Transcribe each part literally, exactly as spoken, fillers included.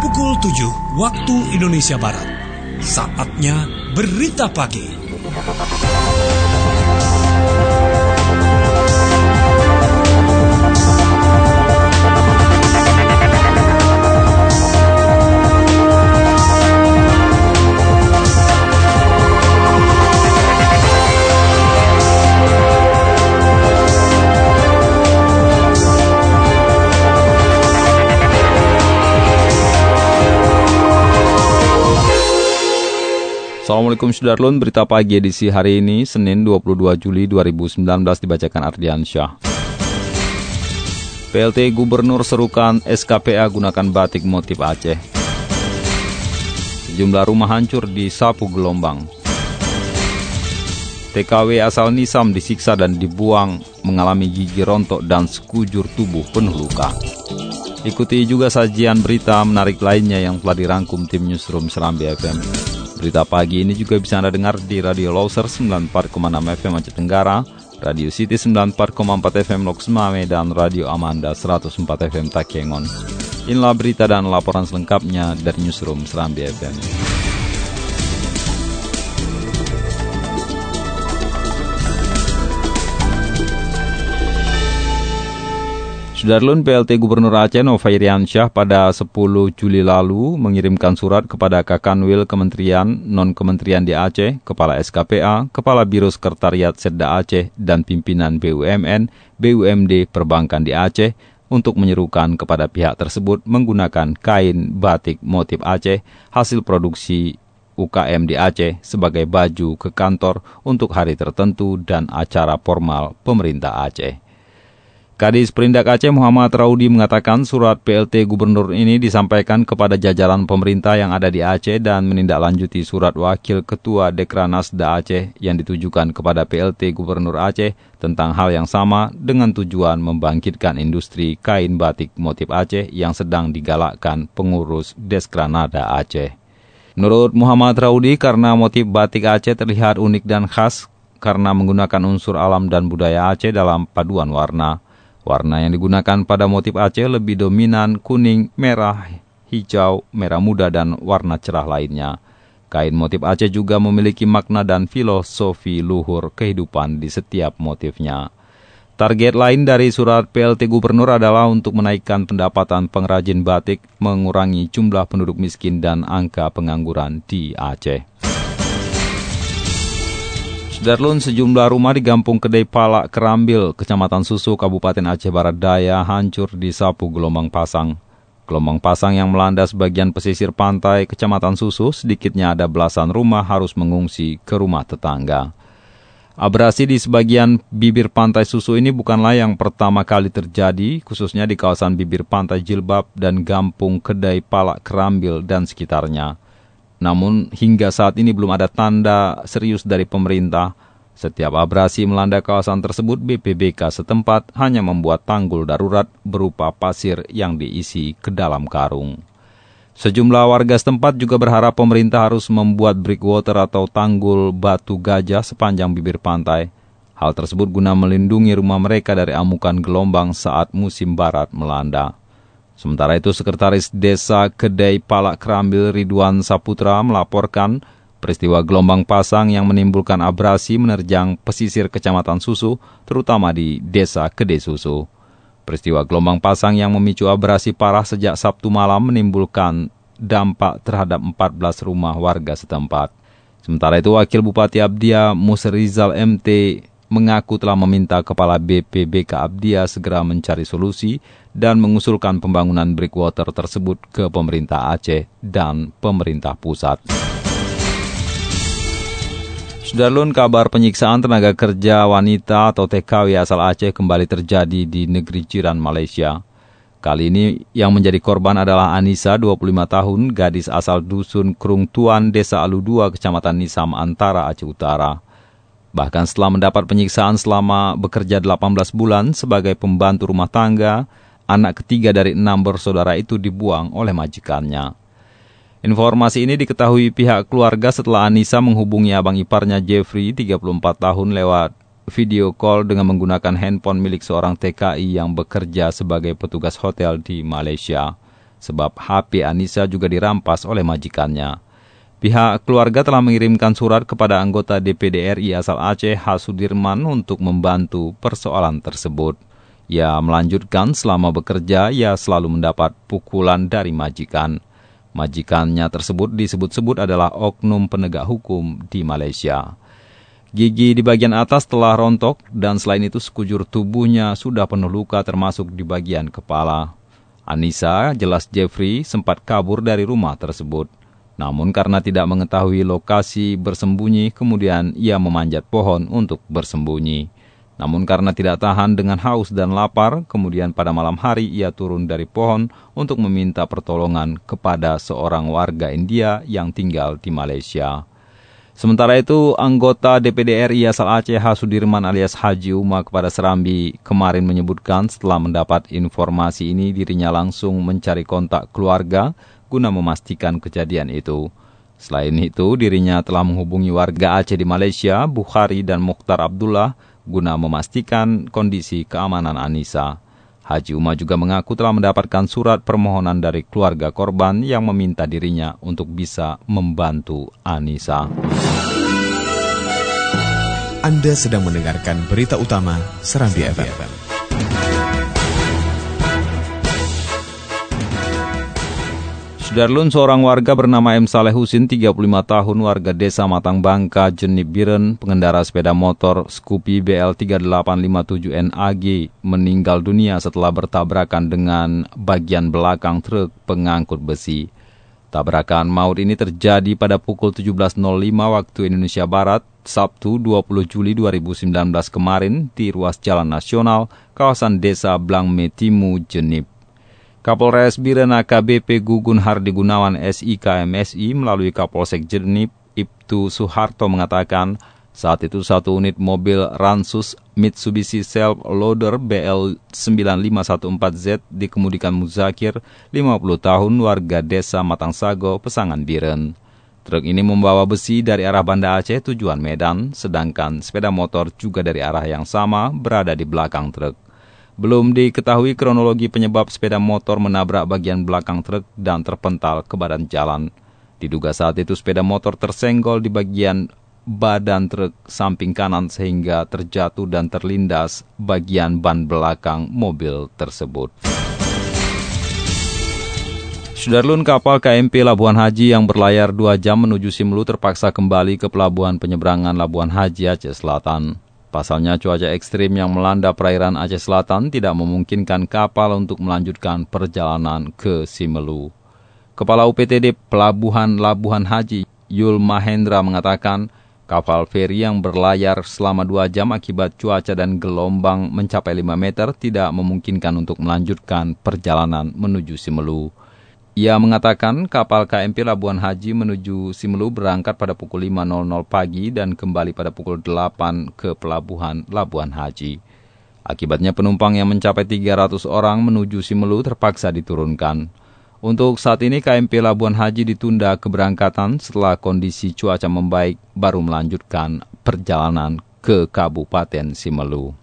pukul tujuh waktu Indonesia Barat. Saatnya Berita Pagi. Assalamualaikum Sudarlun, berita pagi edisi hari ini, Senin dua puluh dua Juli dua ribu sembilan belas dibacakan Ardiansyah. P L T Gubernur serukan S K P A gunakan batik motif Aceh. Sejumlah rumah hancur di sapu gelombang. T K W asal Nisam disiksa dan dibuang, mengalami gigi rontok dan sekujur tubuh penuh luka. Ikuti juga sajian berita menarik lainnya yang telah dirangkum tim Newsroom Serambi F M. Berita pagi ini juga bisa Anda dengar di Radio Loser sembilan puluh empat koma enam F M Aceh Tenggara, Radio City sembilan puluh empat koma empat F M Lok Semame, dan Radio Amanda seratus empat F M Takengon. Inilah berita dan laporan selengkapnya dari Newsroom Serambi F M. Sudarlun, P L T Gubernur Aceh Nova Iriansyah pada sepuluh Juli lalu mengirimkan surat kepada Kakanwil Kementerian Non-Kementerian di Aceh, Kepala S K P A, Kepala Biro Sekretariat Setda Aceh, dan pimpinan B U M N, B U M D Perbankan di Aceh untuk menyerukan kepada pihak tersebut menggunakan kain batik motif Aceh hasil produksi U K M di Aceh sebagai baju ke kantor untuk hari tertentu dan acara formal pemerintah Aceh. Kadis Perindak Aceh Muhammad Raudi mengatakan surat P L T Gubernur ini disampaikan kepada jajaran pemerintah yang ada di Aceh dan menindaklanjuti surat Wakil Ketua Dekranasda Aceh yang ditujukan kepada P L T Gubernur Aceh tentang hal yang sama dengan tujuan membangkitkan industri kain batik motif Aceh yang sedang digalakkan pengurus Deskranada Aceh. Menurut Muhammad Raudi, karena motif batik Aceh terlihat unik dan khas karena menggunakan unsur alam dan budaya Aceh dalam paduan warna. Warna yang digunakan pada motif Aceh lebih dominan kuning, merah, hijau, merah muda, dan warna cerah lainnya. Kain motif Aceh juga memiliki makna dan filosofi luhur kehidupan di setiap motifnya. Target lain dari surat P L T Gubernur adalah untuk menaikkan pendapatan pengrajin batik, mengurangi jumlah penduduk miskin dan angka pengangguran di Aceh. Darlun, sejumlah rumah di Kampung Kedai Palak Kerambil, Kecamatan Susu, Kabupaten Aceh Barat Daya hancur di sapu gelombang pasang. Gelombang pasang yang melanda sebagian pesisir pantai Kecamatan Susu, sedikitnya ada belasan rumah harus mengungsi ke rumah tetangga. Abrasi di sebagian bibir pantai Susu ini bukanlah yang pertama kali terjadi, khususnya di kawasan bibir pantai Jilbab dan Kampung Kedai Palak Kerambil dan sekitarnya. Namun hingga saat ini belum ada tanda serius dari pemerintah. Setiap abrasi melanda kawasan tersebut, B P B K setempat hanya membuat tanggul darurat berupa pasir yang diisi ke dalam karung. Sejumlah warga setempat juga berharap pemerintah harus membuat breakwater atau tanggul batu gajah sepanjang bibir pantai. Hal tersebut guna melindungi rumah mereka dari amukan gelombang saat musim barat melanda. Sementara itu, Sekretaris Desa Kedai Palak Kerambil Ridwan Saputra melaporkan peristiwa gelombang pasang yang menimbulkan abrasi menerjang pesisir Kecamatan Susu, terutama di Desa Kedai Susu. Peristiwa gelombang pasang yang memicu abrasi parah sejak Sabtu malam menimbulkan dampak terhadap empat belas rumah warga setempat. Sementara itu, Wakil Bupati Abdia Musrizal M T mengaku telah meminta Kepala B P B K Abdia segera mencari solusi dan mengusulkan pembangunan breakwater tersebut ke pemerintah Aceh dan pemerintah pusat. Sudarlun, kabar penyiksaan tenaga kerja wanita atau T K W asal Aceh kembali terjadi di negeri jiran Malaysia. Kali ini yang menjadi korban adalah Anissa, dua puluh lima tahun, gadis asal dusun Krung Tuan, Desa Alu dua, Kecamatan Nisam Antara, Aceh Utara. Bahkan setelah mendapat penyiksaan selama bekerja delapan belas bulan sebagai pembantu rumah tangga, anak ketiga dari enam bersaudara itu dibuang oleh majikannya. Informasi ini diketahui pihak keluarga setelah Anissa menghubungi abang iparnya Jeffrey, tiga puluh empat tahun, lewat video call dengan menggunakan handphone milik seorang T K I yang bekerja sebagai petugas hotel di Malaysia. sebab H P Anissa juga dirampas oleh majikannya. Pihak keluarga telah mengirimkan surat kepada anggota D P D R I asal Aceh H. Sudirman untuk membantu persoalan tersebut. Ia melanjutkan selama bekerja ia selalu mendapat pukulan dari majikan. Majikannya tersebut disebut-sebut adalah oknum penegak hukum di Malaysia. Gigi di bagian atas telah rontok dan selain itu sekujur tubuhnya sudah penuh luka termasuk di bagian kepala. Anissa, jelas Jeffrey, sempat kabur dari rumah tersebut. Namun karena tidak mengetahui lokasi bersembunyi, kemudian ia memanjat pohon untuk bersembunyi. Namun karena tidak tahan dengan haus dan lapar, kemudian pada malam hari ia turun dari pohon untuk meminta pertolongan kepada seorang warga India yang tinggal di Malaysia. Sementara itu, anggota D P D R I asal Aceh H. Sudirman alias Haji Uma kepada Serambi kemarin menyebutkan setelah mendapat informasi ini dirinya langsung mencari kontak keluarga guna memastikan kejadian itu. Selain itu, dirinya telah menghubungi warga Aceh di Malaysia, Bukhari dan Mukhtar Abdullah, guna memastikan kondisi keamanan Anissa. Haji Uma juga mengaku telah mendapatkan surat permohonan dari keluarga korban yang meminta dirinya untuk bisa membantu Anissa. Anda sedang mendengarkan berita utama Serambi F M. Sudarlun, seorang warga bernama M. Saleh Husin, tiga puluh lima tahun, warga desa Matang Bangka, Jenib Biren, pengendara sepeda motor Scoopy B L tiga delapan lima tujuh N A G, meninggal dunia setelah bertabrakan dengan bagian belakang truk pengangkut besi. Tabrakan maut ini terjadi pada pukul tujuh belas nol lima waktu Indonesia Barat, Sabtu dua puluh Juli dua ribu sembilan belas kemarin di ruas Jalan Nasional, kawasan Desa Blangme Timu, Jenib. Kapolres Biren A K B P Gugun Hardi Gunawan S I K M S I melalui Kapolsek Jenib Ibtu Suharto mengatakan saat itu satu unit mobil Ransus Mitsubishi Self Loader B L sembilan lima satu empat Z dikemudikan Muzakir, lima puluh tahun, warga desa Matangsago, Pesangan Biren. Truk ini membawa besi dari arah Banda Aceh tujuan Medan, sedangkan sepeda motor juga dari arah yang sama berada di belakang truk. Belum diketahui kronologi penyebab sepeda motor menabrak bagian belakang truk dan terpental ke badan jalan. Diduga saat itu sepeda motor tersenggol di bagian badan truk samping kanan sehingga terjatuh dan terlindas bagian ban belakang mobil tersebut. Sudarlun, kapal K M P Labuan Haji yang berlayar dua jam menuju Simelu terpaksa kembali ke pelabuhan penyeberangan Labuan Haji Aceh Selatan. Pasalnya cuaca ekstrim yang melanda perairan Aceh Selatan tidak memungkinkan kapal untuk melanjutkan perjalanan ke Simelu. Kepala U P T D Pelabuhan Labuan Haji, Yul Mahendra, mengatakan kapal feri yang berlayar selama dua jam akibat cuaca dan gelombang mencapai lima meter tidak memungkinkan untuk melanjutkan perjalanan menuju Simelu. Ia mengatakan kapal K M P Labuan Haji menuju Simelu berangkat pada pukul lima pagi dan kembali pada pukul delapan ke pelabuhan Labuan Haji. Akibatnya penumpang yang mencapai tiga ratus orang menuju Simelu terpaksa diturunkan. Untuk saat ini K M P Labuan Haji ditunda keberangkatan setelah kondisi cuaca membaik baru melanjutkan perjalanan ke Kabupaten Simelu.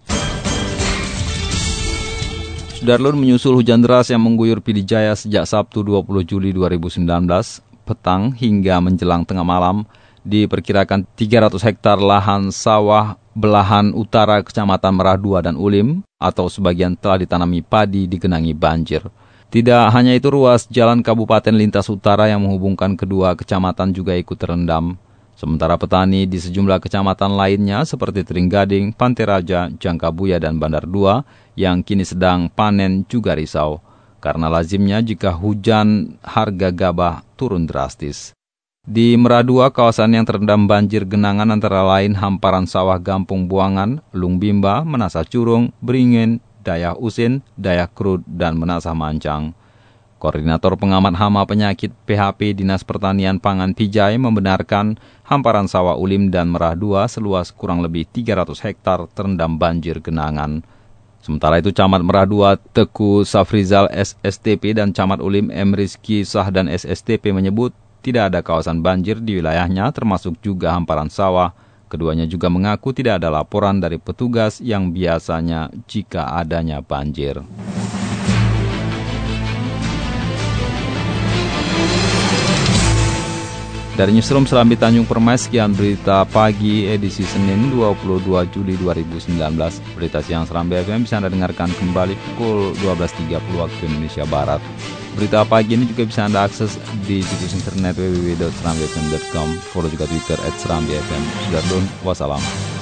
Sudarlun, menyusul hujan deras yang mengguyur Pidijaya sejak Sabtu dua puluh Juli dua ribu sembilan belas petang hingga menjelang tengah malam, diperkirakan tiga ratus hektar lahan sawah belahan utara Kecamatan Merah Dua dan Ulim atau sebagian telah ditanami padi digenangi banjir. Tidak hanya itu, ruas jalan Kabupaten Lintas Utara yang menghubungkan kedua kecamatan juga ikut terendam. Sementara petani di sejumlah kecamatan lainnya seperti Teringgading, Pantai Raja, Jangkabuya, dan Bandar Dua yang kini sedang panen juga risau. Karena lazimnya jika hujan, harga gabah turun drastis. Di Merah Dua, kawasan yang terendam banjir genangan antara lain hamparan sawah Gampung Buangan, Lungbimba, Menasah Curung, Beringin, Dayah Usin, Dayah Krud, dan Menasah Mancang. Koordinator Pengamat Hama Penyakit P H P Dinas Pertanian Pangan Pijai membenarkan hamparan sawah Ulim dan Merah Dua seluas kurang lebih tiga ratus hektar terendam banjir genangan. Sementara itu Camat Merah Dua Teku Safrizal S S T P dan Camat Ulim M. Rizky Sah dan S S T P menyebut tidak ada kawasan banjir di wilayahnya termasuk juga hamparan sawah. Keduanya juga mengaku tidak ada laporan dari petugas yang biasanya jika adanya banjir. Dari Newsroom Serambi Tanjung Permai, sekian berita pagi edisi Senin dua puluh dua Juli dua ribu sembilan belas. Berita siang Serambi F M bisa Anda dengarkan kembali pukul dua belas tiga puluh waktu Indonesia Barat. Berita pagi ini juga bisa Anda akses di situs internet w w w titik serambi f m titik com. Follow juga Twitter at serambi f m. Sudah dulu, wassalam.